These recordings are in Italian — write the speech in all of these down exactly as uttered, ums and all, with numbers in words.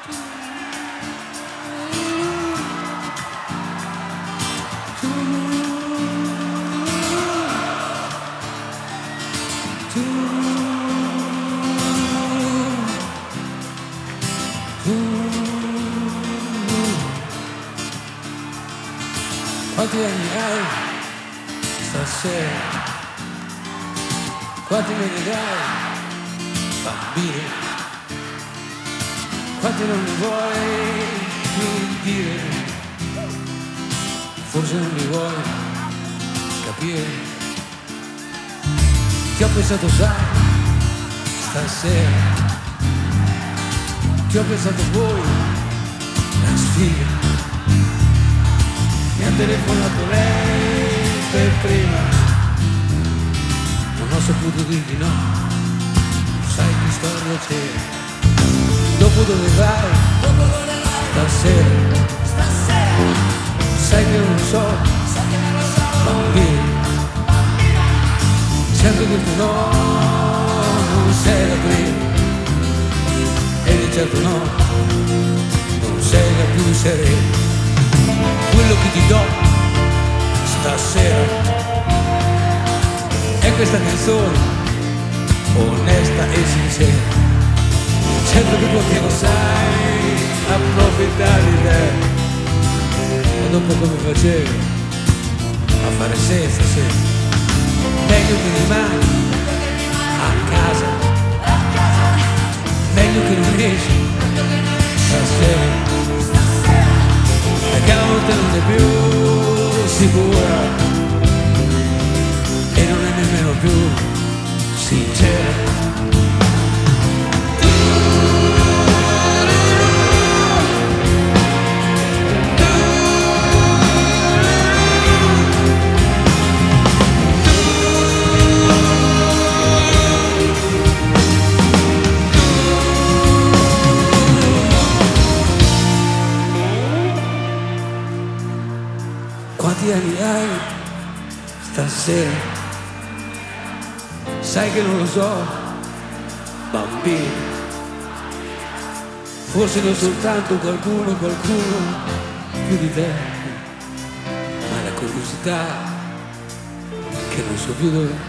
Quanti anni hai stasera? Quanti me ne dai, bambino? Quanti non mi vuoi più dire? Forse non mi vuoi capire. Ti ho pensato, sai, stasera. Ti ho pensato voi, la sfiga. Mi ha telefonato lei per prima, non ho saputo dirgli no, sai che storia c'era. Dopo dove vai? Dopo dove vai? Stasera. Stasera. Sai che non lo so, sai che non lo so. Bambino. Bambino. Sento dirti no, non sei la prima. E di certo no, non sei la più serena. Quello che ti do stasera è questa canzone onesta e sincera. Certo che potevo, sai, approfittare di te, ma dopo come facevo a fare senza se. Meglio che rimani a casa, meglio che non esci stasera, perché la notte non è più sicura e non è nemmeno più sincera. Quanti anni hai stasera? Sai che non lo so, bambino. Forse non soltanto qualcuno, qualcuno più di te, ma la curiosità che non so più dov'è.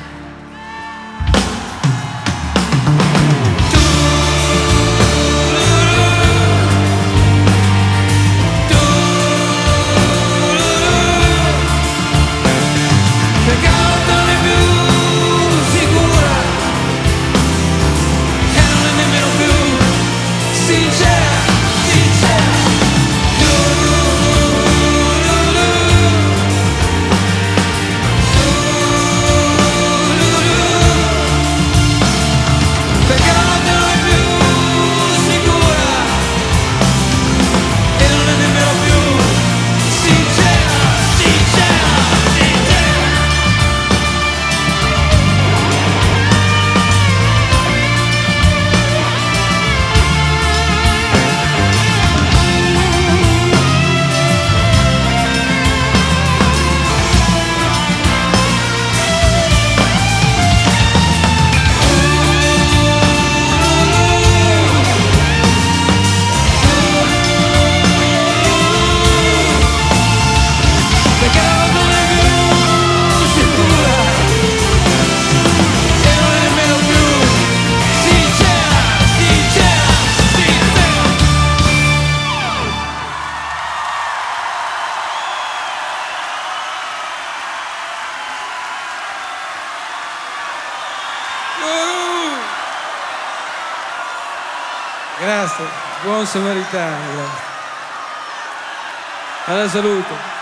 Grazie, buon samaritano, grazie. Alla salute.